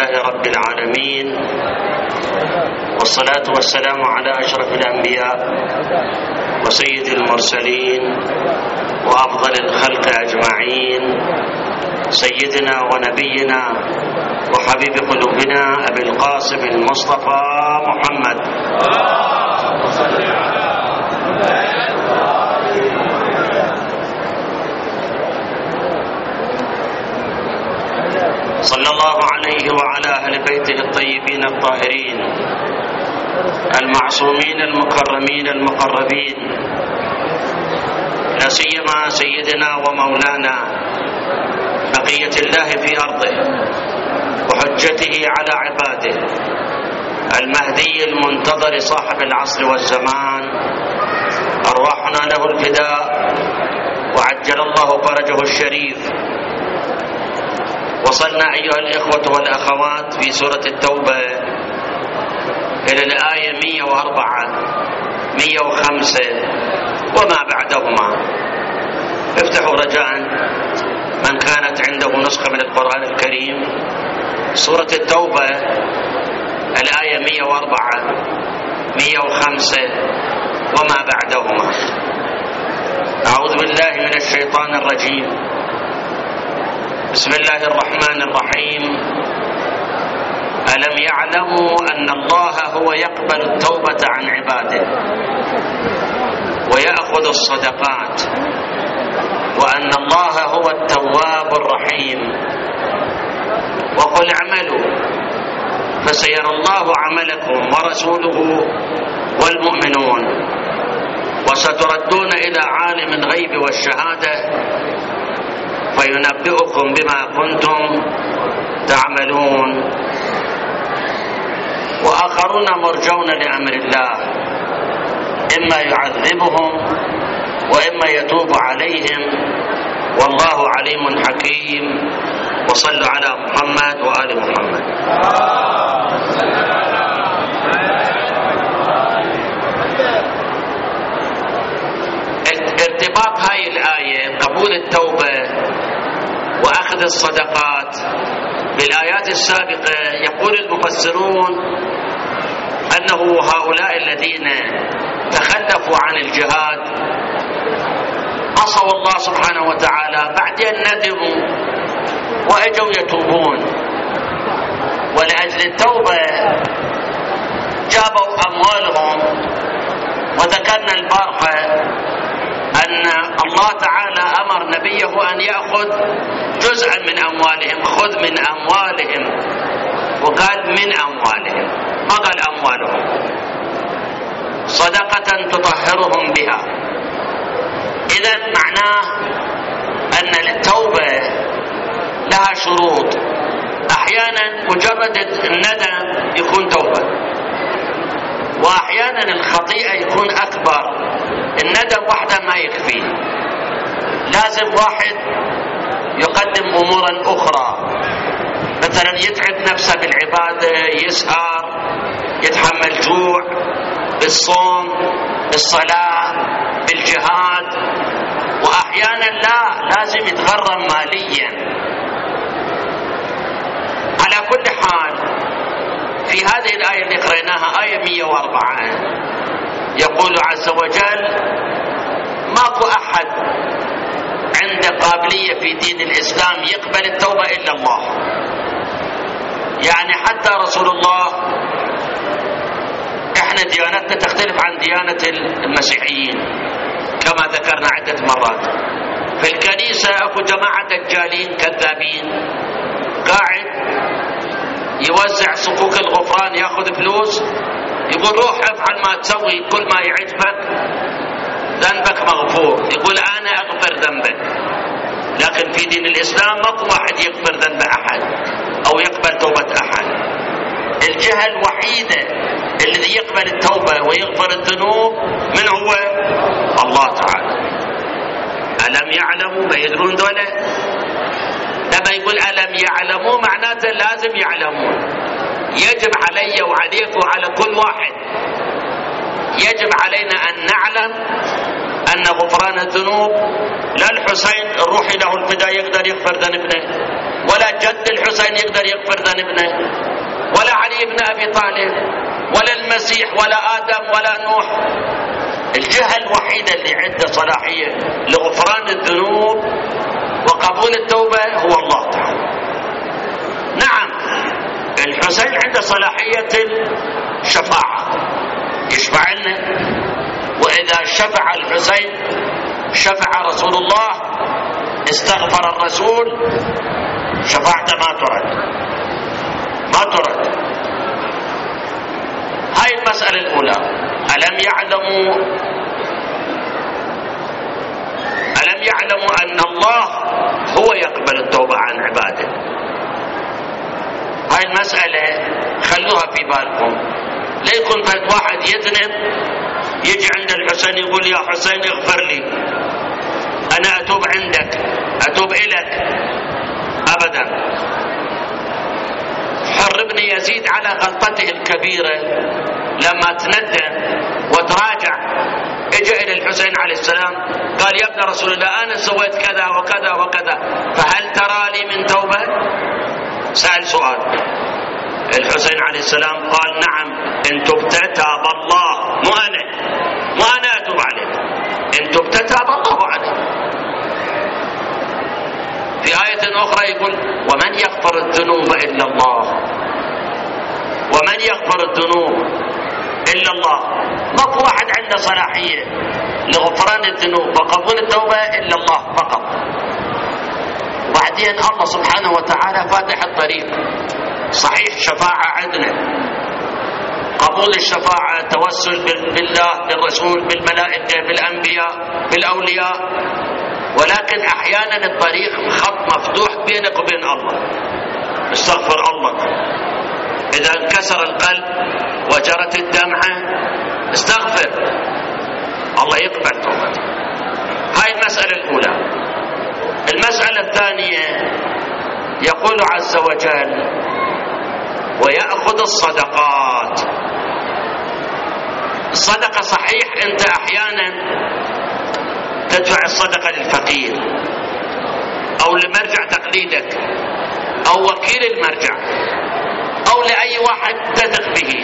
لله رب العالمين، والصلاة والسلام على أشرف الأنبياء وسيد المرسلين وأفضل الخلق أجمعين، سيدنا ونبينا وحبيب قلوبنا أبي القاسم المصطفى محمد صلى الله عليه وعلى أهل بيته الطيبين الطاهرين المعصومين المكرمين المقربين، لا سيما سيدنا ومولانا بقية الله في أرضه وحجته على عباده المهدي المنتظر صاحب العصر والزمان، أرواحنا له الفداء وعجل الله فرجه الشريف. وصلنا أيها الإخوة والأخوات في سورة التوبة إلى الآية 104 105 وما بعدهما. افتحوا رجاء من كانت عنده نسخة من القرآن الكريم، سورة التوبة الآية 104 105 وما بعدهما. أعوذ بالله من الشيطان الرجيم. بسم الله الرحمن الرحيم. ألم يعلموا أن الله هو يقبل التوبة عن عباده ويأخذ الصدقات وأن الله هو التواب الرحيم. وقل اعملوا فسيرى الله عملكم ورسوله والمؤمنون وستردون إلى عالم الغيب والشهادة فينبئكم بما كنتم تعملون. وآخرون مرجون لأمر الله، إما يعذبهم وإما يتوب عليهم، والله عليم حكيم. وصلوا على محمد وآل محمد. ارتباط هاي الآية قبول التوبة وأخذ الصدقات بالآيات السابقة، يقول المفسرون أنه هؤلاء الذين تخلفوا عن الجهاد عصوا الله سبحانه وتعالى، بعدين ندموا وأجوا يتوبون، ولأجل التوبة جابوا أموالهم. وذكرنا البارحة أن الله تعالى أمر نبيه أن يأخذ جزءا من أموالهم، خذ من أموالهم، وقال من أموالهم، ما قال أموالهم، صدقة تطهرهم بها. إذن معناه أن التوبة لها شروط. أحيانا مجرد الندم يكون توبة، وأحيانا الخطيئة يكون أكبر. الندم وحده ما يكفي، لازم واحد يقدم أمورا أخرى، مثلا يتعب نفسه بالعبادة، يسهر، يتحمل جوع، بالصوم، بالصلاة، بالجهاد. وأحيانا لا، لازم يتغرم ماليا. على كل حال في هذه الآية اللي قرأناها آية 104 يقول عز وجل ماكو أحد عنده قابلية في دين الإسلام يقبل التوبة إلا الله. يعني حتى رسول الله، احنا ديانتنا تختلف عن ديانة المسيحيين كما ذكرنا عدة مرات. في الكنيسة اكو جماعة دجالين كذابين قاعد يوزع صكوك الغفران، ياخذ فلوس، يقول روح افعل ما تسوي، كل ما يعجبك ذنبك مغفور، يقول انا اغفر ذنبك. لكن في دين الاسلام ماكو واحد يغفر ذنب احد او يقبل توبة احد. الجهة الوحيدة الذي يقبل التوبة ويغفر الذنوب من هو؟ الله تعالى. ألم يعلموا؟ ما يدرون دولة؟ لما يقول ألم يعلموا معناته لازم يعلمون. يجب علي وعليك وعلى كل واحد، يجب علينا أن نعلم أن غفران الذنوب لا الحسين الروحي له الفداء يقدر يغفر ذنبنا، ولا جد الحسين يقدر يغفر ذنبنا، ولا علي بن أبي طالب، ولا المسيح، ولا آدم، ولا نوح. الجهة الوحيدة اللي عنده صلاحية لغفران الذنوب وقبول التوبة هو الله تعالى. نعم الحسين عنده صلاحية الشفاعة، يشفع لنا، وإذا شفع الحسين شفع رسول الله، استغفر الرسول، شفاعته ما ترد. هاي المسألة الأولى. ألم يعلموا أن الله هو يقبل التوبة عن عباده؟ هاي المسألة خلوها في بالكم. لا يكون فهد واحد يذنب يجي عند الحسين يقول يا حسين اغفر لي، أنا أتوب عندك، أتوب إليك. أبدا. حر بن يزيد على غلطته الكبيرة لما تندم وتراجع اجى الى الحسين عليه السلام قال يا ابن رسول الله انا سويت كذا وكذا وكذا، فهل ترى لي من توبة؟ سأل سؤال. الحسين عليه السلام قال نعم ان تبت تاب الله، مو انا اتوب عليك، ان تبت تاب الله عليك. في آية أخرى يقول ومن يغفر الذنوب إلا الله، ومن يغفر الذنوب إلا الله. ماكو واحد عنده صلاحية لغفران الذنوب وقبول التوبة إلا الله فقط. وبعدين الله سبحانه وتعالى فاتح الطريق. صحيح شفاعة عندنا، قبول الشفاعة، توسل بالله، بالرسول، بالملائكة، بالأنبياء، بالأولياء، ولكن أحيانا الطريق خط مفتوح بينك وبين الله. استغفر الله. إذا انكسر القلب وجرت الدمعة استغفر، الله يقبل توبتك. هاي المسألة الأولى. المسألة الثانية يقول عز وجل ويأخذ الصدقات. الصدقة صحيح أنت أحيانا تدفع الصدقة للفقير أو لمرجع تقليدك أو وكيل المرجع أو لأي واحد تثق به،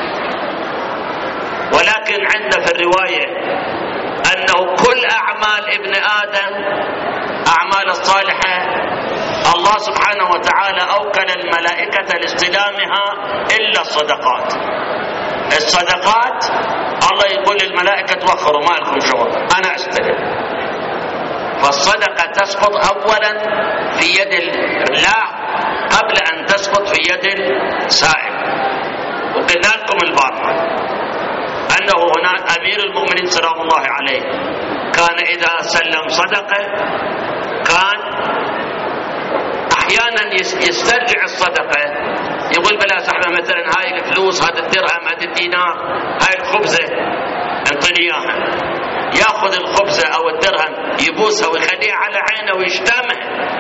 ولكن عندنا في الرواية أنه كل أعمال ابن آدم أعمال الصالحة الله سبحانه وتعالى أوكل الملائكة لاستلامها إلا الصدقات. الصدقات الله يقول للملائكة توخروا ما لكم شغل، أنا أستلم. فالصدقة تسقط أولا في يد الله قبل أن تسقط في يد السائل. وقلنا لكم البارحة أنه هنا أمير المؤمنين سلام الله عليه كان إذا سلم صدقة كان أحيانا يسترجع الصدقة، يقول بلا سحبة مثلا هاي الفلوس، هذا الدرهم، هذا الدينار، هاي الخبزة انطني إياها، ياخذ الخبزة أو الدرهم يبوسها ويخليها على عينه ويشتمه.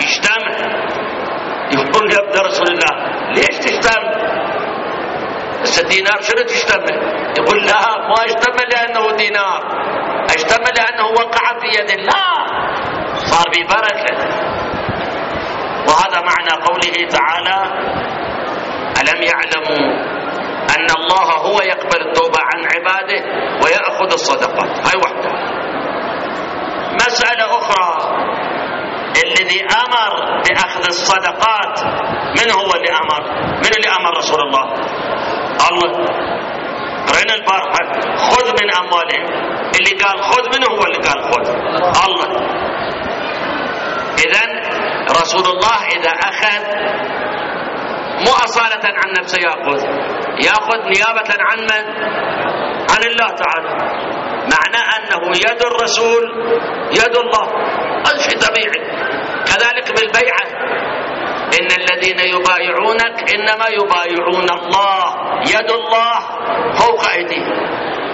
يقول يا ابن رسول الله ليش تشتم؟ بس الدينار شنو تشتمه؟ يقول لا ما اشتمه لأنه دينار، اشتمه لأنه وقع في يد الله صار ببركة. وهذا معنى قوله تعالى ألم يعلموا أن الله هو يقبل التوبة عن عباده ويأخذ الصدقات. هاي واحدة. مسألة أخرى، الذي أمر بأخذ الصدقات من هو اللي أمر؟ من اللي أمر رسول الله؟ الله. قرأنا البارحة خذ من أموالهم، اللي قال خذ منه هو اللي قال خذ الله. إذن رسول الله إذا أخذ مو أصالة عن نفسه يأخذ نيابة عن من؟ عن الله تعالى. معنى أنه يد الرسول يد الله، هذا شيء طبيعي. كذلك بالبيعة إن الذين يبايعونك إنما يبايعون الله، يد الله فوق أيديهم.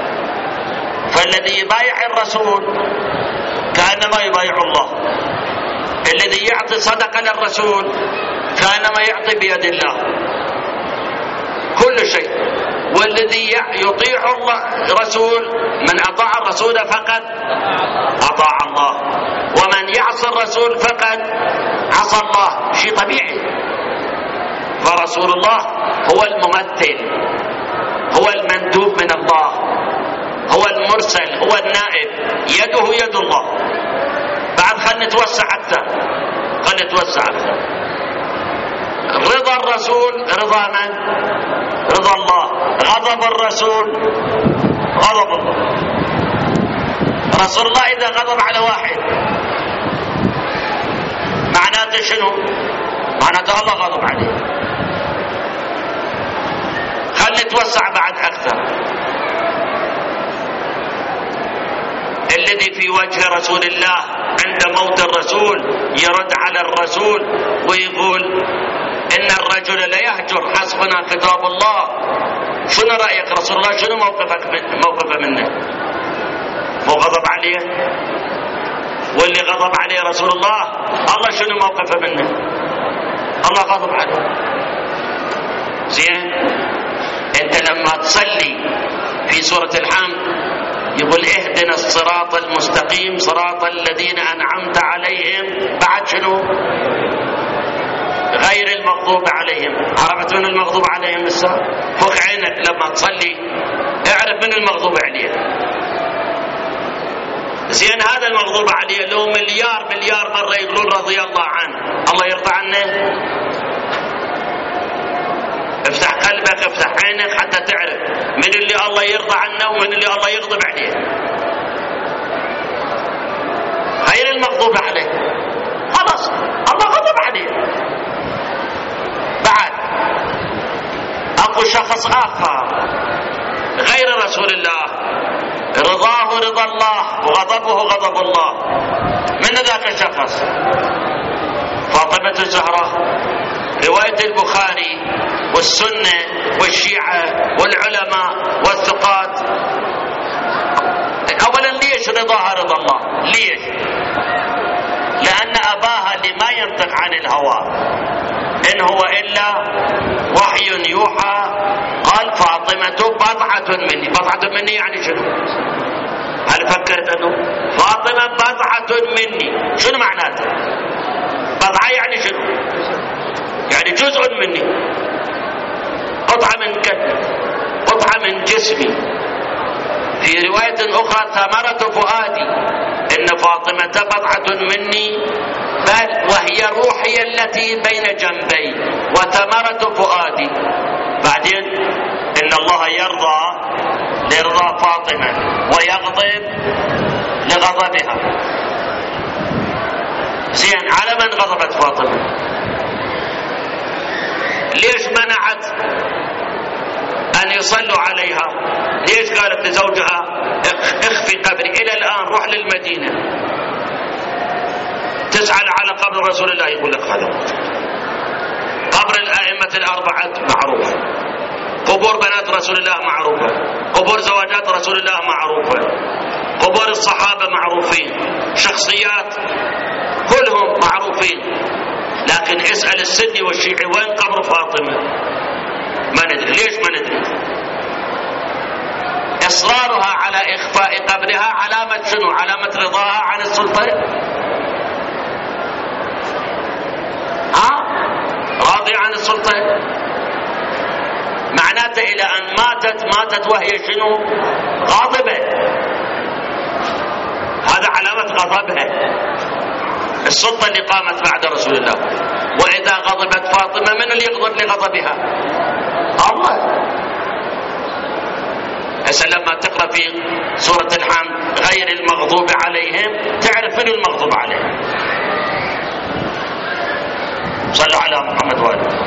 فالذي يبايع الرسول كأنما يبايع الله، الذي يعطي صدقة للرسول كأنما يعطي بيد الله كل شيء. والذي يطيع الله رسول، من أطاع الرسول فقد أطاع الله، ومن يعصي الرسول فقد عصى الله. شيء طبيعي. فرسول الله هو الممثل، هو المندوب من الله، هو المرسل، هو النائب، يده يد الله. بعد خلنا نتوسع أكثر، خلنا نتوسع أكثر. رضا الرسول رضا من؟ رضا الله. غضب الرسول غضب الله. رسول الله إذا غضب على واحد معناته شنو؟ معناته الله غضب عليه. خلنا نتوسع بعد أكثر. الذي في وجه رسول الله عند موت الرسول يرد على الرسول ويقول إن الرجل لا يهجر، حسبنا كتاب الله. شنو رأيك رسول الله؟ شنو موقفه منه؟ مو غضب عليه؟ واللي غضب عليه رسول الله الله شنو موقفه منه؟ الله غضب عليه. زين؟ انت لما تصلي في سورة الحمد يقول اهدنا الصراط المستقيم صراط الذين أنعمت عليهم، بعد شنو؟ غير المغضوب عليهم. عرفت من المغضوب عليهم؟ الساعة فوق عينك لما تصلي اعرف من المغضوب عليه. زين، هذا المغضوب عليه لو مليار مرة يقولون رضي الله عنه، الله يرضى عنه؟ افتح قلبك، افتح عينك حتى تعرف من اللي الله يرضى عنه ومن اللي الله يغضب عليه. غير المغضوب عليه خلاص الله غضب عليه. بعد اكو شخص اخر غير رسول الله رضاه رضا الله وغضبه غضب الله. من ذاك الشخص؟ فاطمة الزهراء. رواية البخاري والسنة والشيعة والعلماء والثقات. اولا ليش رضاها رضا الله؟ ليش؟ لان اباها لما ينطق عن الهوى إن هو إلا وحي يوحى. قال فاطمة بضعة مني. بضعة مني يعني شنو؟ هل فكرت أنه فاطمة بضعة مني شنو معناته؟ بضعة يعني شنو؟ يعني جزء مني، قطعة من كتفي، قطعة من جسمي. في رواية أخرى ثمرة فؤادي، إن فاطمة بضعة مني بل وهي روحي التي بين جنبي وثمرة فؤادي. بعدين إن الله يرضى لرضا فاطمة ويغضب لغضبها. زين، على من غضبت فاطمة؟ ليش منعت أن يصلوا عليها؟ ليش قالت لزوجها اخفي قبري؟ إلى الآن روح للمدينة تسأل على قبر رسول الله يقول لك هذا قبر الأئمة الأربعة معروف، قبور بنات رسول الله معروفة، قبور زواجات رسول الله معروفة، قبور الصحابة معروفين، شخصيات كلهم معروفين. لكن اسأل السني والشيعي وين قبر فاطمة؟ ما ندري. ليش ما ندري؟ إصرارها على إخفاء قبرها علامة شنو؟ علامة رضاها عن السلطة. راضي عن السلطة، معناته إلى أن ماتت وهي شنو؟ غاضبة. هذا علامة غضبها، السلطة اللي قامت بعد رسول الله. وإذا غضبت فاطمة من اللي يغضب لغضبها؟ الله. هسه لما تقرأ في سورة الحمد غير المغضوب عليهم تعرف من المغضوب عليهم. صلوا على محمد وآله.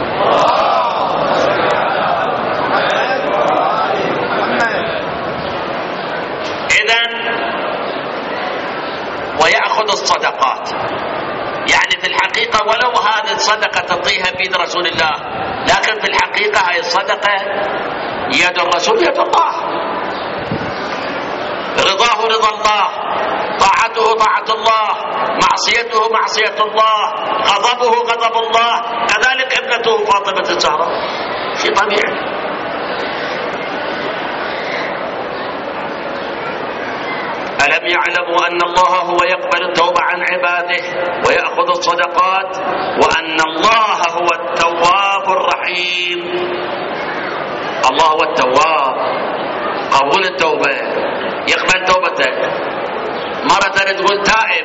إذن ويأخذ الصدقات، يعني في الحقيقة ولو هذه الصدقة تعطيها بيد رسول الله، لكن في الحقيقة هاي الصدقة يد الرسول يد الله. رضاه رضا الله، طاعته طاعة الله، معصيته معصية الله، غضبه غضب الله. كذلك ابنته فاطمة الزهراء، شيء طبيعي. يعلموا أن الله هو يقبل التوبة عن عباده ويأخذ الصدقات، وأن الله هو التواب الرحيم. الله هو التواب، قبول التوبة، يقبل توبتك. مرة تقول تائب،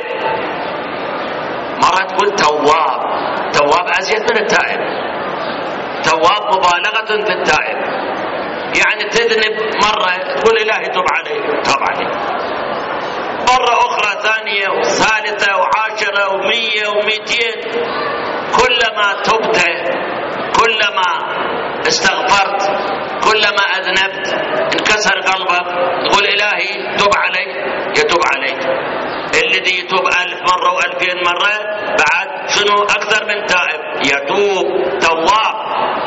مرة تقول تواب. تواب أزيد من التائب. تواب مبالغة في التائب، يعني تذنب مرة تقول إلهي توب علي، توب علي. مرة أخرى ثانية وثالثة وعاشرة ومية ومئتين، كلما تبت، كلما استغفرت، كلما أذنبت انكسر قلبك تقول إلهي توب علي، يتوب عليك. الذي يتوب 1000 مرة و2000 مرة بعد شنو أكثر من تائب، يتوب، تواب.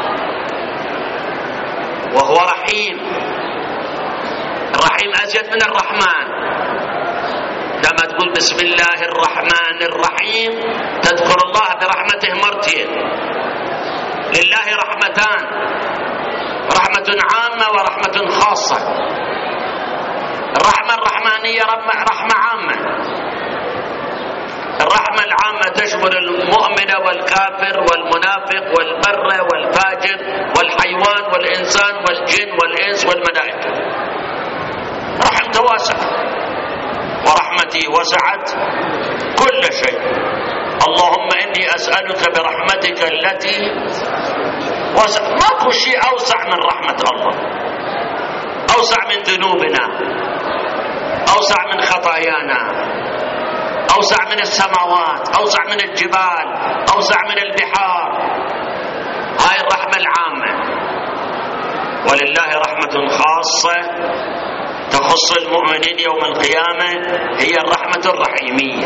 وهو رحيم. الرحيم أزيد من الرحمن. لما تقول بسم الله الرحمن الرحيم تذكر الله برحمته مرتين. لله رحمتان، رحمة عامة ورحمة خاصة. الرحمة الرحمانية رحمة عامة. الرحمة العامة تشمل المؤمن والكافر والمنافق والبر والفاجر والحيوان والإنسان والجن والإنس والملائكة. رحمته واسعة، ورحمتي وسعت كل شيء. اللهم إني أسألك برحمتك التي وسع. ماكو شيء أوسع من رحمة الله، أوسع من ذنوبنا، أوسع من خطايانا، أوسع من السماوات، أوسع من الجبال، أوسع من البحار. هاي الرحمة العامة. ولله رحمة خاصة تخص المؤمنين يوم القيامة، هي الرحمة الرحيمية.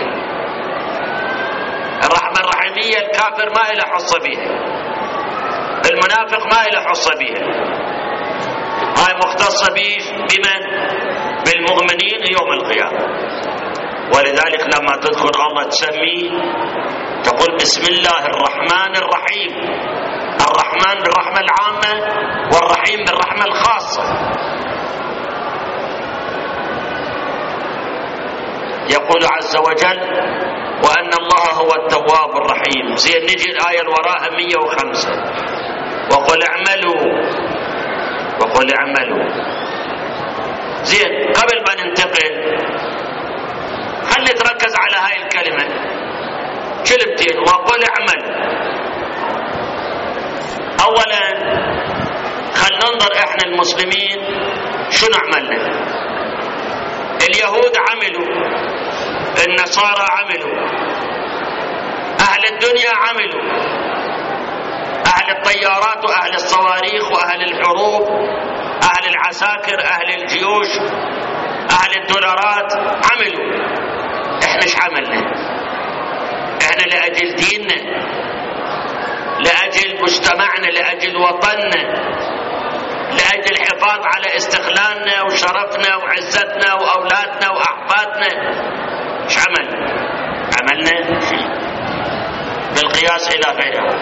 الرحمة الرحيمية الكافر ما إله حصة بها، المنافق ما إله حصة بها. هاي مختصة بمن؟ بالمؤمنين يوم القيامة. ولذلك لما تذكر الله تسميه تقول بسم الله الرحمن الرحيم. الرحمن بالرحمة العامة، والرحيم بالرحمة الخاصة. يقول عز وجل وأن الله هو التواب الرحيم. زين نجي الآية الوراءها 105 وقل اعملوا، وقل اعملوا. زين قبل ما ننتقل خلي تركز على هاي الكلمة كلمتين، وقل اعمل. اولا خل ننظر احنا المسلمين شنو عملنا. اليهود عملوا، النصارى عملوا، اهل الدنيا عملوا، اهل الطيارات واهل الصواريخ واهل الحروب، اهل العساكر، اهل الجيوش، اهل الدولارات عملوا. احنا ايش عملنا؟ احنا لأجل ديننا، لأجل مجتمعنا، لأجل وطننا، لأجل الحفاظ على استقلالنا وشرفنا وعزتنا وأولادنا وأحفادنا، ايش عملنا شيء بالقياس إلى غيره.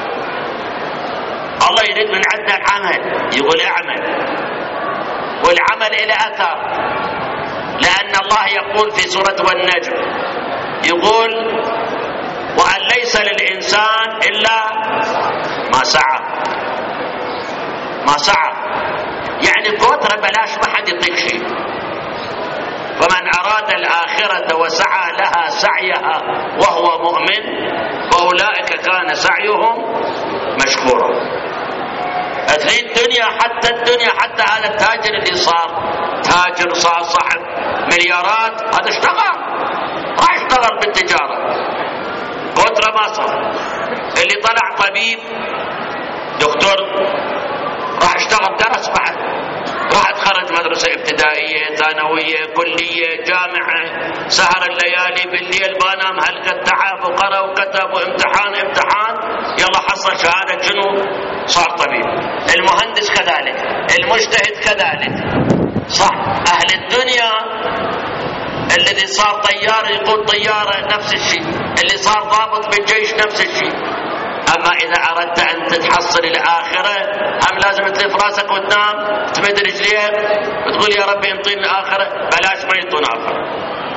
الله يريد من عندنا العمل، يقول اعمل، والعمل إلى أثر. لأن الله يقول في سورة والنجم، يقول وأن ليس للإنسان إلا ما سعى. ما سعى يعني كثرة بلاش، ما حد يطيق شيء. فمن أراد الآخرة وسعى لها سعيها وهو مؤمن فأولئك كان سعيهم مشكورا. تريد الدنيا، حتى الدنيا، حتى هذا التاجر اللي صار تاجر، صار صاحب مليارات، هذا اشتغل، راح اشتغل بالتجارة كثرة ما صار. اللي طلع طبيب دكتور راح اشتغل، درس بعد، راح تخرج مدرسة ابتدائية، ثانوية، كلية، جامعة، سهر الليالي بالليل، ما نام هلقة تعب، وقرأ وكتب وامتحان، يلا حصل شهادة شنو؟ صار طبيب. المهندس كذلك، المجتهد كذلك. صح، أهل الدنيا الذي صار طيار يقود طيارة نفس الشيء، اللي صار ضابط بالجيش نفس الشيء. أما إذا أردت أن تتحصل الآخرة هم لازم تلف راسك وتنام، تمد رجليك وتقول يا ربي انطيني الآخرة، بلاش ما ينطون آخرة.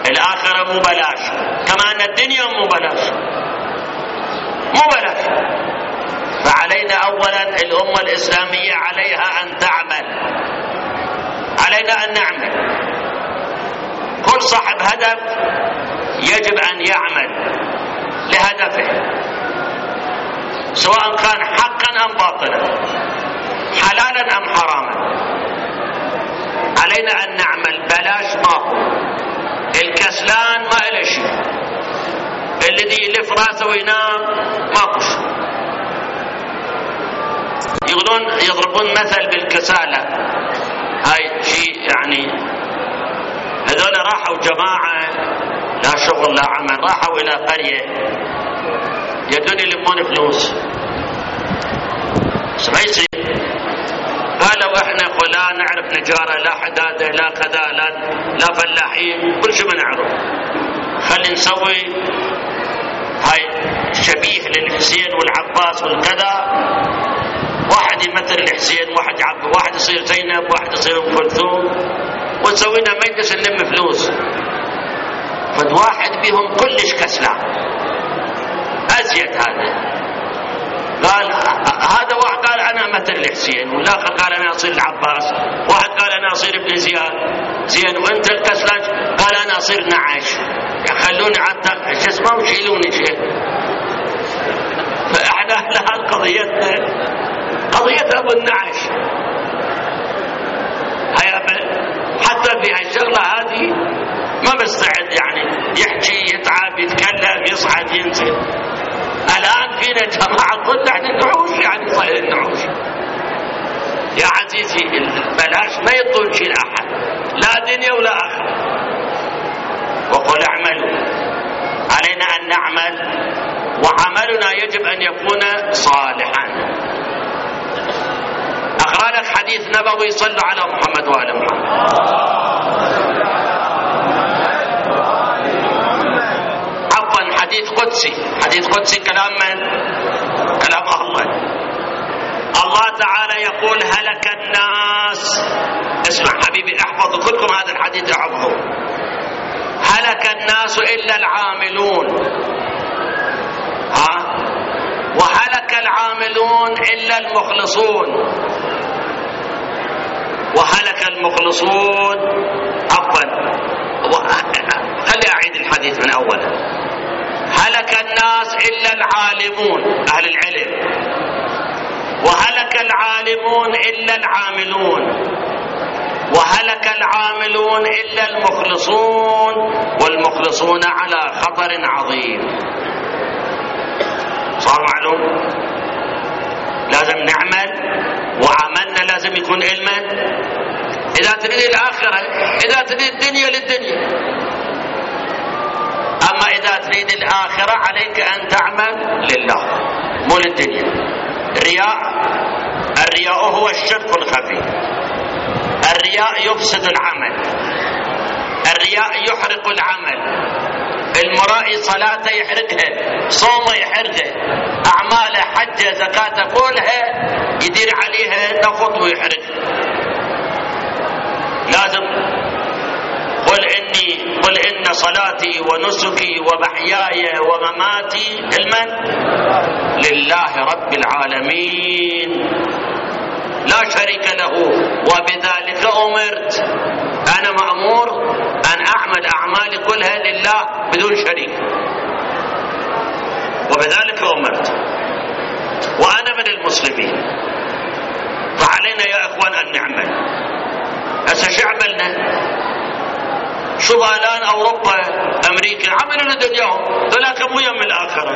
الآخرة مو بلاش، كما أن الدنيا مو بلاش، مو بلاش. فعلينا أولا الأمة الإسلامية عليها أن تعمل، علينا أن نعمل. كل صاحب هدف يجب أن يعمل لهدفه، سواء كان حقا أم باطلا، حلالا أم حراما. علينا أن نعمل، بلاش ما هو. الكسلان ما إله شيء، الذي يلف راسه وينام ماكو شيء. يقولون يضربون مثل بالكسالة، هاي شيء يعني. هذول راحوا جماعة لا شغل لا عمل، راحوا إلى قرية يدون يلمون فلوس. ما يصير، قالوا احنا لا نعرف نجارة لا حدادة لا كذا لا فلاحين، كل شيء ما نعرف. خلي نسوي هاي شبيه للحسين والعباس والكذا، واحد يمثل الحسين، واحد يصير زينب، واحد يصير ام كلثوم، ونسوينا مجلس نلم فلوس. فد واحد بهم كلش كسلان ازيد. هذا هذا واحد قال انا مثل الحسين، والاخر قال انا اصير العباس، واحد قال انا اصير ابن زياد. زين وانت الكسلان قال انا اصير نعش. يخلوني حتى شو اسمه ويشيلوني شيء. فاحنا الان قضيتنا قضيه ابو النعش. حتى في هالشغله هذه ما مستعد يعني يحكي يتعب يتكلم يصعد ينزل. الآن فينا جماعة قلنا احنا النعوش، يعني صاير النعوش. يا عزيزي بلاش ما يطول شيء لأحد، لا دنيا ولا آخرة. وقل اعملوا، علينا أن نعمل، وعملنا يجب أن يكون صالحا. أقرأ لك حديث نبوي، صلوا على محمد وآل محمد. حديث قدسي، حديث قدسي كلام من؟ كلام الله. الله تعالى يقول هلك الناس. اسمع حبيبي، احفظوا كلكم هذا الحديث، احفظوا. هلك الناس إلا العاملون، وهلك العاملون إلا المخلصون، وهلك المخلصون. عفوا، خلي أعيد الحديث من أوله. هلك الناس إلا العالمون، أهل العلم، وهلك العالمون إلا العاملون، وهلك العاملون إلا المخلصون، والمخلصون على خطر عظيم. صار معلوم؟ لازم نعمل، وعملنا لازم يكون علما. إذا تريد الآخرة، إذا تريد الدنيا للدنيا. أما إذا تريد الآخرة عليك أن تعمل لله مو للدنيا. الرياء هو الشرك الخفي. الرياء يفسد العمل، الرياء يحرق العمل. المرائي صلاته يحرقها، صومه يحرقها، أعماله حجه زكاته كلها يدير عليها نفط ويحرقها. لازم قل إن صلاتي ونسكي ومحياي ومماتي لله رب العالمين لا شريك له وبذلك أمرت. أنا مأمور أن أعمل أعمالي كلها لله بدون شريك، وبذلك أمرت، وأنا من المسلمين. فعلينا يا إخوان أن نعمل. هسه شو عملنا؟ شو الآن أوروبا أمريكا عملوا لدنياهم، ذلك مو يوم الآخرة.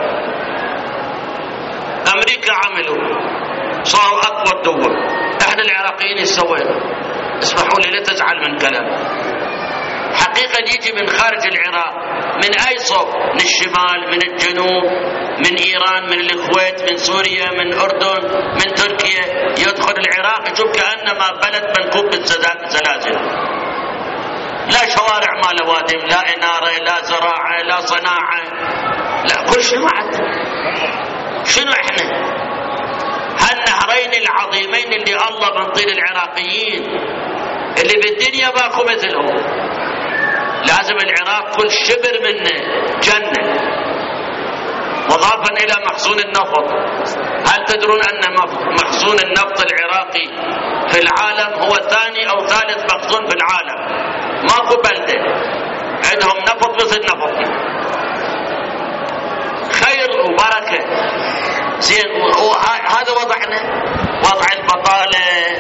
أمريكا عملوا صاروا أقوى الدول، احنا العراقيين سوينا. اسمحوا لي لا تزعل من كلام، حقيقة يجي من خارج العراق، من أي صوب، من الشمال، من الجنوب، من إيران، من الكويت، من سوريا، من أردن، من تركيا، يدخل العراق يشوف كأنما بلد منكوب بالزلازل. لا شوارع ما لوادم، لا إنارة، لا زراعة، لا صناعة، لا كل شيء معد. شنو احنا؟ هالنهرين العظيمين اللي الله منطي العراقيين اللي بالدنيا باكو مثلهم، لازم العراق كل شبر منه جنة. مضافا إلى مخزون النفط. هل تدرون أن مخزون النفط العراقي في العالم هو ثاني أو ثالث مخزون في العالم؟ ماكو بلدة عندهم نفط مثل نفطنا. خير وبركة. زين، هذا وضعنا، وضع البطالة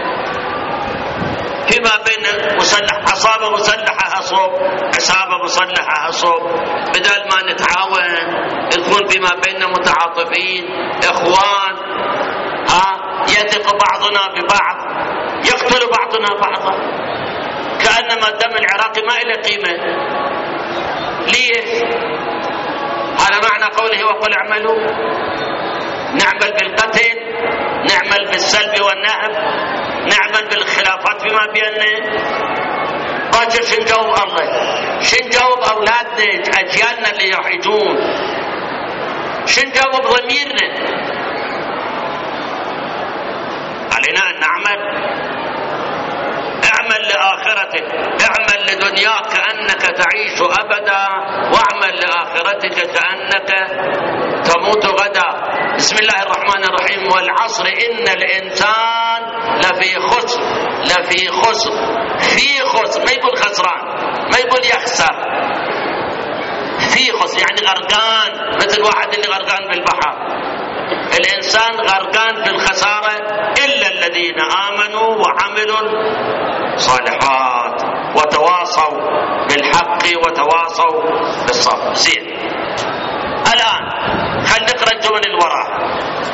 فيما بين عصابة مسلحة أصوب، عصابة مسلحة أصوب. بدل ما نتعاون نكون فيما بيننا متعاطفين إخوان، يثق بعضنا ببعض، يقتل بعضنا بعضا، كأنما الدم العراقي ما له قيمة. ليش؟ هذا معنى قوله وقل اعملوا. نعمل بالقتل، نعمل بالسلب والنهب، نعمل بالخلافات فيما بيننا. باكر شنجاوب الله؟ شنجاوب أولادنا أجيالنا اللي راح يجون؟ شنجاوب ضميرنا؟ علينا أن نعمل. اعمل لآخرتك، اعمل لدنياك كأنك تعيش أبدا، واعمل لآخرتك كأنك تموت غدا. بسم الله الرحمن الرحيم. والعصر إن الإنسان لفي خسر. لفي خسر، في خسر، ما يقول خسران، ما يقول يخسر، في خسر يعني غرقان، مثل واحد اللي غرقان بالبحر. الإنسان غرقان في الخسارة إلا الذين آمنوا وعملوا صالحات وتواصوا بالحق وتواصوا بالصبر. زين، الآن خل نقرأ الجمل الوراء.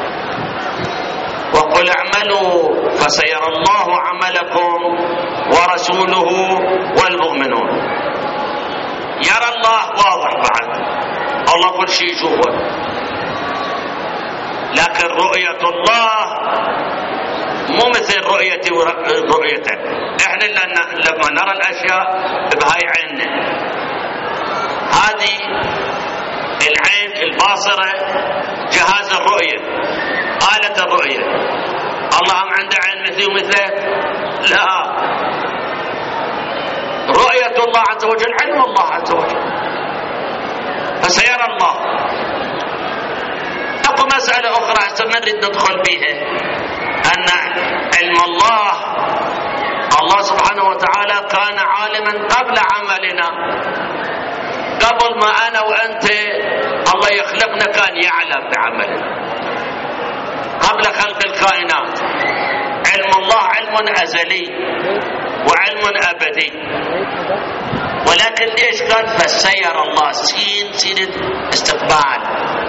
وقل اعملوا فسيرى الله عملكم ورسوله والمؤمنون. يرى الله واضح بعد، الله كل شيء يشوفه، لكن رؤية الله مو مثل رؤيته. احنا لما نرى الاشياء بهاي عيننا، هذه العين الباصرة جهاز الرؤية، آلة الرؤية. الله هم عنده عين مثلي ومثله؟ لا. رؤية الله عز وجل علم الله عز وجل، فسيرى الله. اكو مسألة أخرى هسه ما نريد ندخل بها، أن علم الله سبحانه وتعالى كان عالما قبل عملنا، قبل ما أنا وأنت الله يخلقنا كان يعلم بعملنا قبل خلق الكائنات. علم الله علم أزلي وعلم أبدي، ولكن ليش قال فسير الله؟ سين استقبال،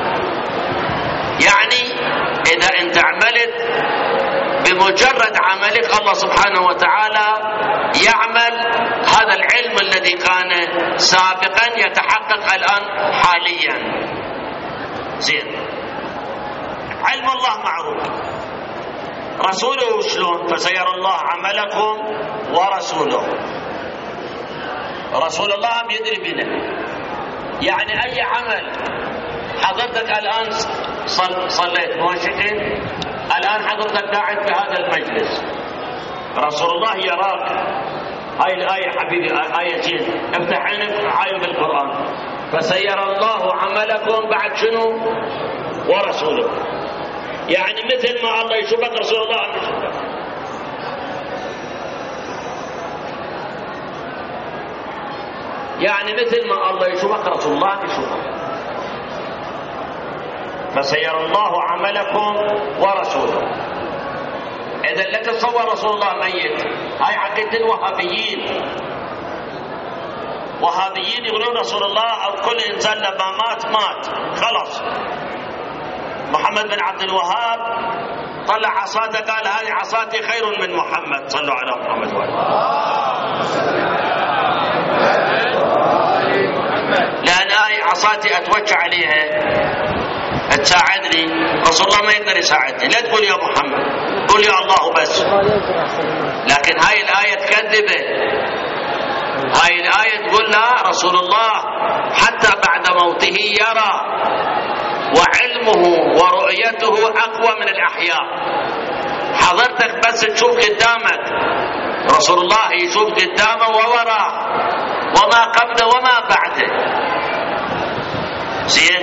يعني إذا أنت عملت بمجرد عملك الله سبحانه وتعالى يعمل هذا العلم الذي كان سابقا يتحقق الآن حاليا. زين، علم الله معروف. رسوله شلون؟ فسيرى الله عملكم ورسوله. رسول الله هم يدري بنا، يعني أي عمل حضرتك الآن صليت ماشيتين، الآن حضرتك قاعد في هذا المجلس، رسول الله يراك. هاي الآية حبيبي آية جيد، افتح عينك عاين بالقرآن. فسيرى الله عملكم بعد شنو؟ ورسوله. يعني مثل ما الله يشوفك رسول الله عم يشوفك. يعني مثل ما الله يشوفك رسول الله يشوفك. فسيرى الله عملكم ورسوله. إذا لا تتصور رسول الله ميت. هاي عقيدة الوهابيين. وهابيين يقولون رسول الله أو كل إنسان لما مات خلاص. محمد بن عبد الوهاب طلع عصاته قال هذه عصاتي خير من محمد. صلوا على محمد لأن هاي عصاتي أتوجه عليها تساعدني. رسول الله ما يقدر يساعدني. لا تقول يا محمد، قول يا الله بس. لكن هاي الآية تكذبه. هاي الآية تقول لا، رسول الله حتى بعد موته يرى، وعلمه ورؤيته أقوى من الأحياء. حضرتك بس تشوف قدامك، رسول الله يشوف قدامه ووراه. وما قبله وما بعده. زين،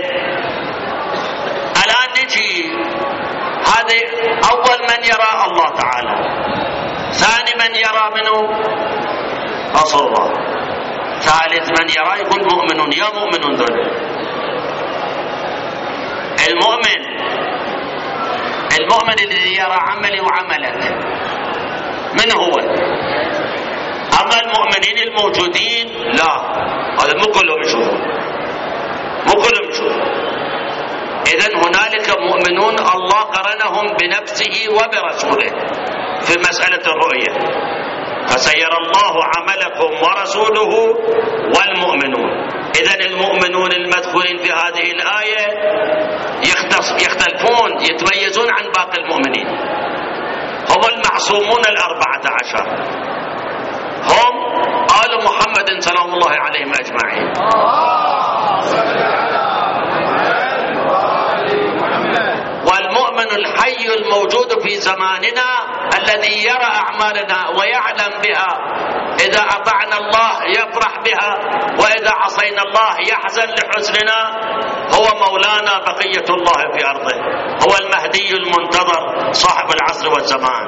الآن نجي، هذا أول من يرى الله تعالى، ثاني من يرى منه رسول الله، ثالث من يرى يقول مؤمنون. يا مؤمنون ذول، المؤمن الذي يرى عملي وعملك من هو؟ أما المؤمنين الموجودين لا، هذا مو كلهم يشوفون، مو كلهم يشوفون. إذن هنالك مؤمنون الله قرنهم بنفسه وبرسوله في مسألة الرؤية، فسيرى الله عملكم ورسوله والمؤمنون. إذن المؤمنون المدخولين في هذه الآية يختلفون، يتميزون عن باقي المؤمنين، هم المعصومون 14، هم آل محمد سلام الله عليهم أجمعين. والمؤمن الحي الموجود في زماننا الذي يرى أعمالنا ويعلم بها، إذا أطعنا الله يفرح بها، وإذا عصينا الله يحزن لحزننا، هو مولانا بقية الله في أرضه، هو المهدي المنتظر صاحب العصر والزمان.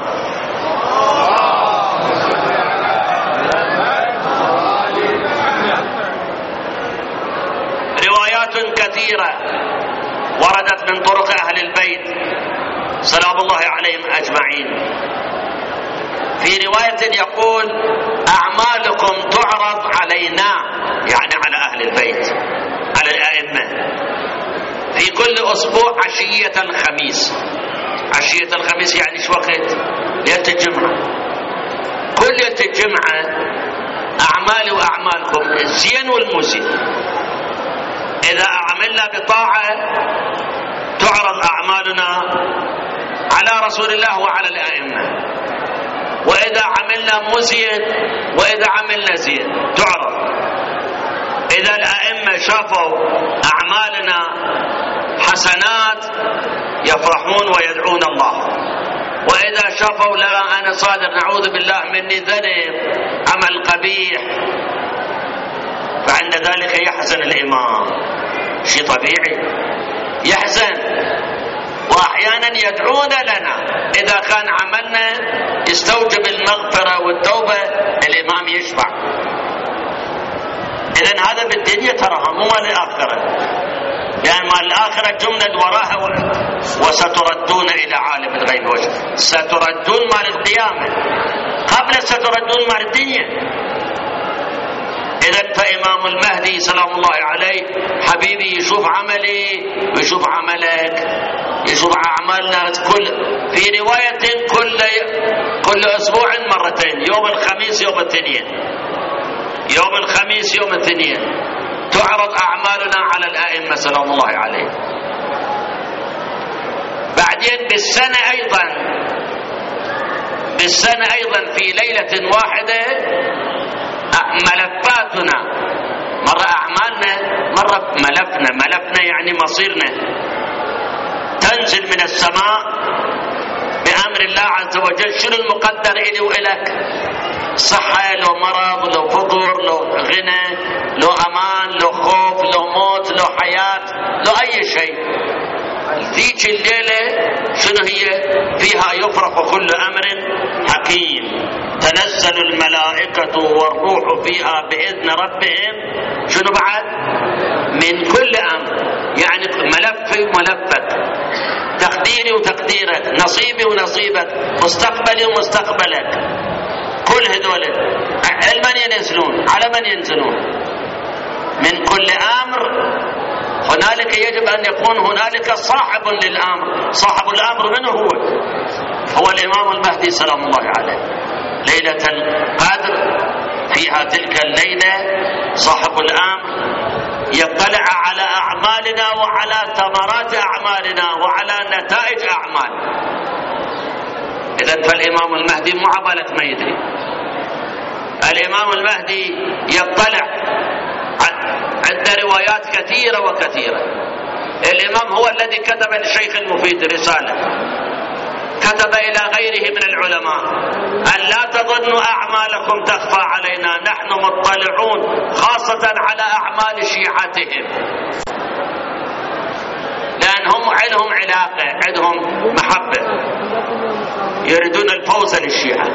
روايات كثيرة وردت من طرق أهل البيت سلام الله عليهم أجمعين. في رواية يقول: أعمالكم تعرض علينا، يعني على أهل البيت، على الأئمة، في كل أسبوع عشية الخميس. عشية الخميس يعني شو وقت؟ ليلة الجمعة. كل ليلة الجمعة أعمالي وأعمالكم، الزين والمزين. إذا عملنا بطاعة تعرض أعمالنا على رسول الله وعلى الأئمة، وإذا عملنا مزين وإذا عملنا زين تعرض. إذا الأئمة شافوا أعمالنا حسنات يفرحون ويدعون الله، وإذا شافوا لا أنا صادق نعوذ بالله مني ذنب عمل قبيح، فعند ذلك يحزن الإمام. شيء طبيعي يحزن، وأحيانا يدعون لنا إذا كان عملنا يستوجب المغفرة والتوبة، الإمام يشفع. إذن هذا بالدنيا تراها، مو مال الآخرة، يعني مال الآخرة جملة وراها وستردون إلى عالم الغيب والشهادة. ستردون مال القيامة، قبل ستردون مال الدنيا. إذن فإمام المهدي سلام الله عليه حبيبي يشوف عملي ويشوف عملك، يشوف أعمالنا في رواية كل أسبوع مرتين، يوم الخميس يوم الاثنين، يوم الخميس يوم الاثنين تعرض أعمالنا على الأئمة سلام الله عليه. بعدين بالسنة أيضا في ليلة واحدة ملفاتنا، مرة أعمالنا مرة ملفنا يعني مصيرنا، تنزل من السماء بأمر الله عز وجل. شنو المقدر إلي وإلك؟ صحة، لو مرض، لو فقر، لو غنى، لو أمان، لو خوف، لو موت، لو حياة، لو أي شيء. ذيك الليلة شنو هي؟ فيها يفرق كل أمر حكيم، تنزل الملائكة والروح فيها بإذن ربهم. شنو بعد؟ من كل أمر، يعني ملفي وملفك، تقديري وتقديرك، نصيبي ونصيبك، مستقبلي ومستقبلك. كل هذول علما ينزلون، على من ينزلون؟ من كل أمر. هنالك يجب أن يكون هنالك صاحب للأمر. صاحب الأمر من هو؟ هو الإمام المهدي سلام الله عليه. ليلة القدر فيها تلك الليلة صاحب الأمر يطلع على أعمالنا وعلى ثمرات أعمالنا وعلى نتائج أعمالنا. إذن فالإمام المهدي مو عبالك ما يدري. الإمام المهدي يطلع، عند روايات كثيرة وكثيرة. الإمام هو الذي كتب للشيخ المفيد رسالة، كتب إلى غيره من العلماء أن لا تظنوا أعمالكم تخفى علينا، نحن مطلعون خاصة على أعمال شيعتهم، لأنهم عندهم علاقة، عندهم محبة، يريدون الفوز للشيعة.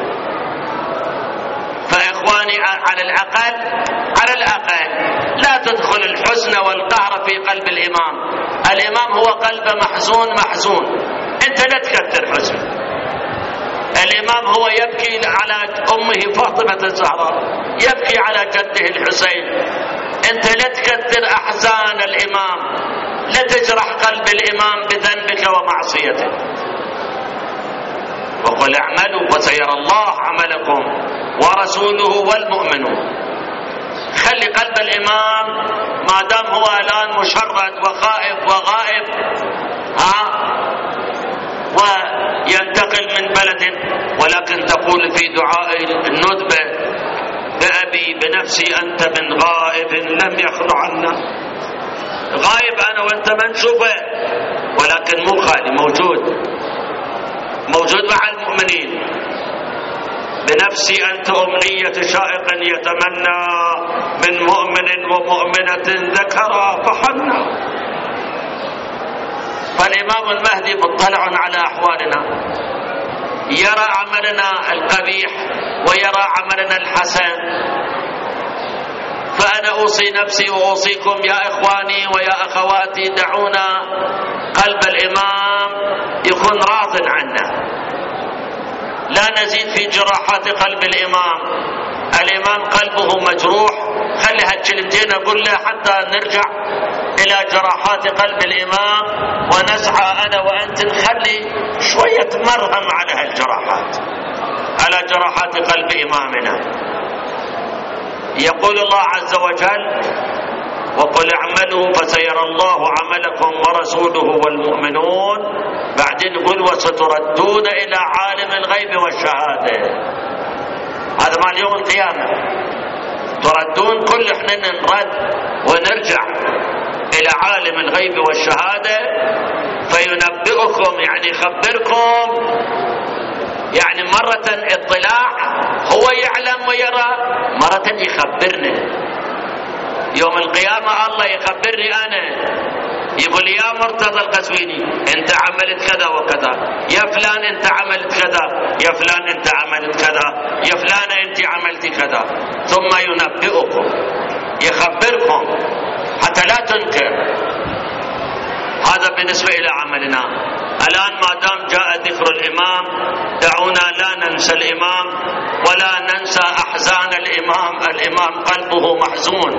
فإخواني على الأقل لا تدخل الحزن والقهر في قلب الإمام. الإمام هو قلبه محزون، أنت لا تكثر حزن. الإمام هو يبكي على أمه فاطمة الزهراء، يبكي على جده الحسين، أنت لا تكثر أحزان الإمام، لا تجرح قلب الإمام بذنبك ومعصيتك. وقل اعملوا فسيرى الله عملكم ورسوله والمؤمنون. خلي قلب الإمام ما دام هو الآن مشرد وخائف وغائب وينتقل من بلد، ولكن تقول في دعاء الندبة: بأبي بنفسي أنت من غائب لم يخل عنا. غائب أنا وأنت ما نشوفه، ولكن مو خالي، موجود مع المؤمنين. بنفسي أنت أمنية شائق يتمنى من مؤمن ومؤمنة ذكرى فحنا. فالإمام المهدي مطلع على أحوالنا، يرى عملنا القبيح ويرى عملنا الحسن. فأنا أوصي نفسي وأوصيكم يا إخواني ويا أخواتي، دعونا قلب الإمام يكون راض عنا، لا نزيد في جراحات قلب الإمام. الإمام قلبه مجروح، خلي هالكلمتين أقول له حتى نرجع إلى جراحات قلب الإمام، ونسعى أنا وأنت نخلي شوية مرهم على هالجراحات، على جراحات قلب إمامنا. يقول الله عز وجل: وقل اعملوا فسيرى الله عملكم ورسوله والمؤمنون. بعدين يقول: وستردون إلى عالم الغيب والشهادة. هذا مال يوم القيامة، تردون، كل احنا نرد ونرجع إلى عالم الغيب والشهادة فينبئكم، يعني يخبركم، يعني مرة اطلاع هو يعلم ويرى، مرة يخبرنا. يوم القيامة الله يخبرني أنا، يقول: يا مرتضى القزويني أنت عملت كذا وكذا، يا فلان أنت عملت كذا، يا فلان أنت عملت كذا، يا فلان أنت عملت كذا. ثم ينبئكم، يخبركم حتى لا تنكر. هذا بالنسبة إلى عملنا. الآن ما دام جاء ذكر الإمام، دعونا لا ننسى الإمام ولا ننسى أحزان الإمام. الإمام قلبه محزون،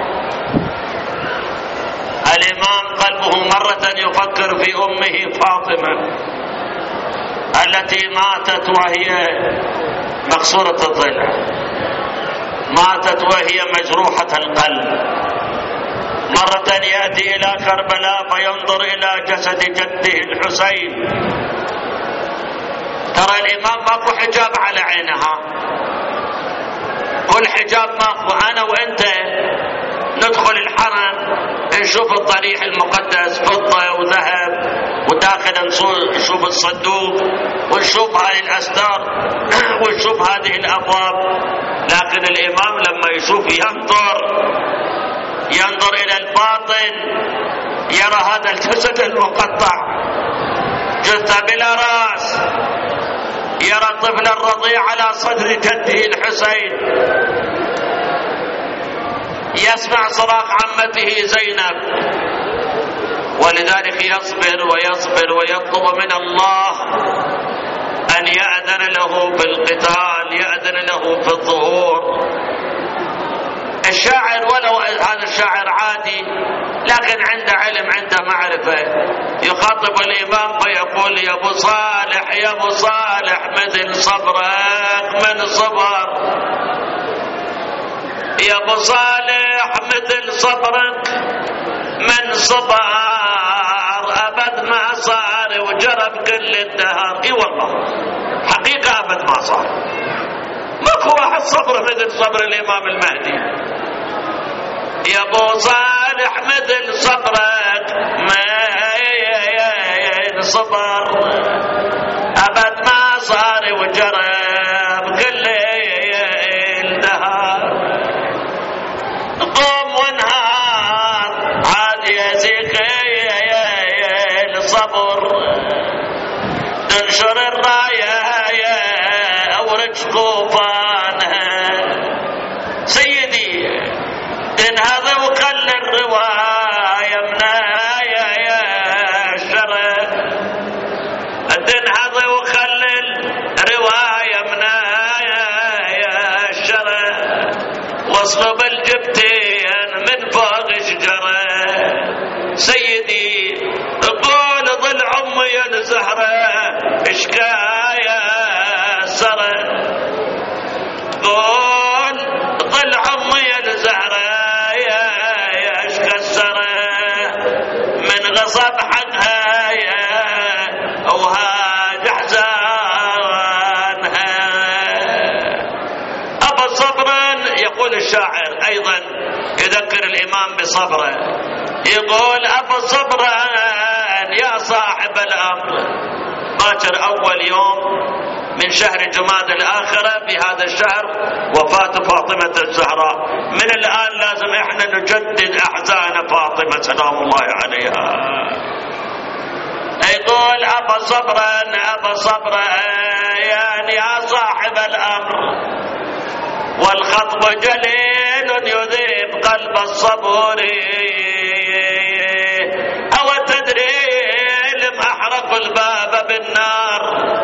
الإمام قلبه مرة يفكر في أمه فاطمة التي ماتت وهي مكسورة الضلع، ماتت وهي مجروحة القلب. مرة يأتي إلى كربلاء فينظر إلى جسد جده الحسين. ترى الإمام ماكو حجاب على عينها، كل حجاب ماكو. أنا وأنت ندخل الحرم نشوف الضريح المقدس فضة وذهب، وداخل نشوف الصندوق ونشوف هذه الأستار ونشوف هذه الأبواب. لكن الإمام لما يشوف ينظر إلى الباطن، يرى هذا الجسد المقطع، جثة بلا رأس، يرى الطفل الرضيع على صدر جده الحسين، يسمع صراخ عمته زينب. ولذلك يصبر ويصبر ويطلب من الله أن يأذن له بالقتال، يأذن له في الظهور. الشاعر ولو هذا الشاعر عادي لكن عنده علم، عنده معرفة، يخاطب الإمام فيقول: يا أبو صالح، يا أبو صالح، مثل صبرك من صبر، يا أبو صالح مثل صبرك من صبر، أبد ما صار وجرب كل الدهر. اي والله حقيقة أبد ما صار، ماكو واحد صبر مثل صبر الإمام المهدي. يا أبو صالح مثل صبرك من صبر، أبد جاري وجرى بكل الدهر، قوم ونهار عاد يزيق الصبر، تنشر الراية أورج طوفانها، سيدي انهض وخل الرواية منايا يا الشرف، تنهض وخل الرواية منايا يا الشرف، وصلوا بالجبتين من فوق شجرة، سيدي قول ظل عمي الزهرة اشكايا سرى، قول ظل عمي الزهرة يا اشكى السرى، من غصب حقها يا وهاج احزانها. ابا صبرا، يقول الشاعر ايضا يذكر الامام بصبره، يقول ابا صبرا يا صاحب الامر، باكر اول يوم من شهر جماد الاخره بهذا الشهر وفاه فاطمه الزهراء، من الان لازم احنا نجدد احزان فاطمه سلام الله عليها. يقول ابا صبرا ابا صبرا يا صاحب الامر، والخطب جليل يذيب قلب الصبور، أو تدري لم أحرق الباب بالنار،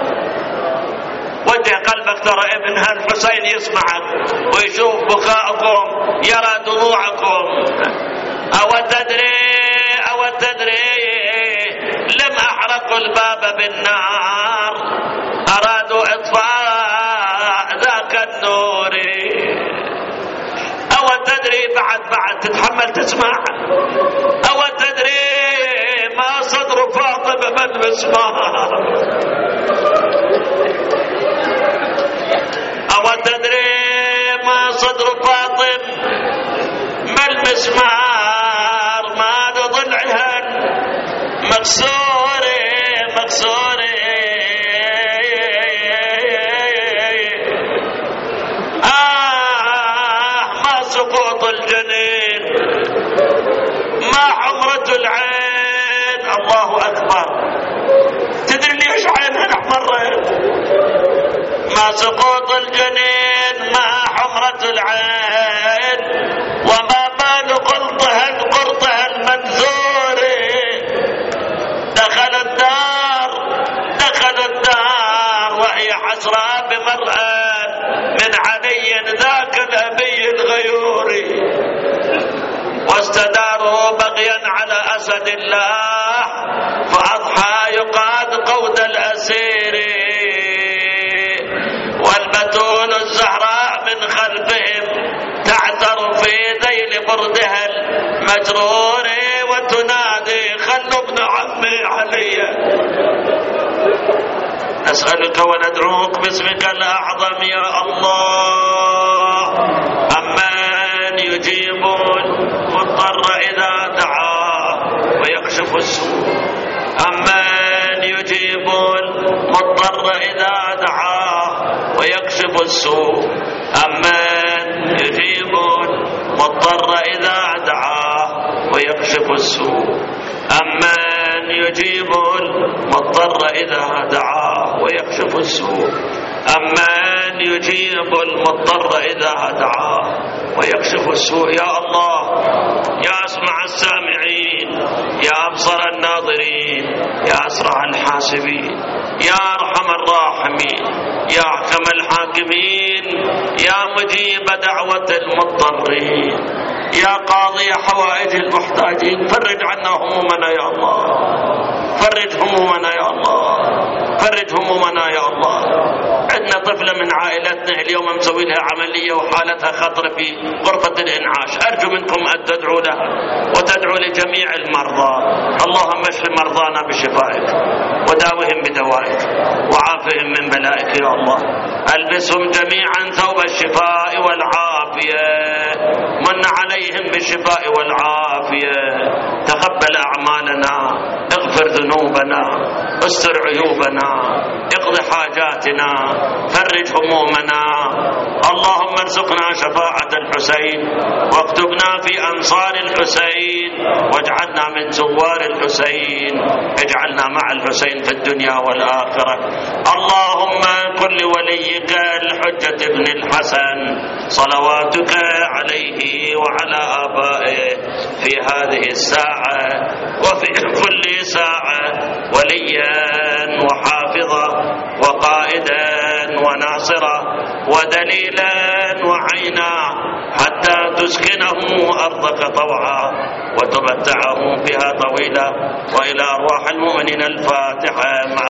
وجه قلبك ترى ابنها الحسين يسمعك ويشوف بكاءكم يرى دموعكم، أو تدري لم أحرق الباب بالنار، أرادوا إطفاء ذاك النور، أو تدري بعد تتحمل تسمع، أو تدري ما صدر فاطمة بالمسمار، أو تدري ما صدر فاطمة بالمسمار، ما ضلعها مكسورة ما سقوط الجنين، ما حمرة العين. الله أكبر، تدري ليش عينها احمرت؟ ما سقوط الجنين، ما حمرة العين، وما بال قرطها المنثور، دخل الدار وهي حسرة بمرأة من علي ذاك الأبي الغيور، واستداروا بغيا على أسد الله، فأضحى يقاد قود الأسير، والبتول الزهراء من خلفهم تعثر في ذيل بردها المجرور، وتنادي خلوا ابن عمي علي، نسألك وندعوك باسمك الأعظم يا الله، أمن يجيب المضطر إذا دعاه ويكشف السوء، أمن يجيب المضطر إذا دعاه ويكشف السوء، أمن يجيب المضطر إذا دعاه ويكشف السوء، أمن يجيب المضطر إذا دعاه ويكشف السوء، أمن يجيب المضطر إذا دعاه ويكشف السوء. يا الله، يا أسمع السامعين، يا أبصر الناظرين، يا أسرع الحاسبين، يا أرحم الراحمين، يا أحكم الحاكمين، يا مجيب دعوة المضطرين، يا قاضي حوائج المحتاجين، فرج عنا همومنا يا الله، فرج همومنا يا الله، فرج همومنا يا الله. عندنا طفلة من عائلتنا اليوم مسوي لها عملية وحالتها خطرة في غرفة الإنعاش، أرجو منكم أن تدعوا لها وتدعوا لجميع المرضى. اللهم اشف مرضانا بشفائك وداوهم بدوائك وعافهم من بلائك يا الله. ألبسهم جميعا ثوب الشفاء والعافية، من عليهم بالشفاء والعافية، تقبل أعمالنا، اغفر ذنوبنا، استر عيوبنا، اقض حاجاتنا، فرج همومنا. اللهم ارزقنا شفاعة الحسين، واكتبنا في أنصار الحسين، واجعلنا من زوار الحسين، اجعلنا مع الحسين في الدنيا والآخرة. اللهم كن لوليك الحجة ابن الحسن صلواتك عليه وعلى آبائه في هذه الساعة وفي كل ساعة وليا وحافظا وقائدا وناصرا ودليلا وعينا، حتى تسكنه أرضك طوعا وتمتعه بها طويلا. وإلى أرواح المؤمنين الفاتحة.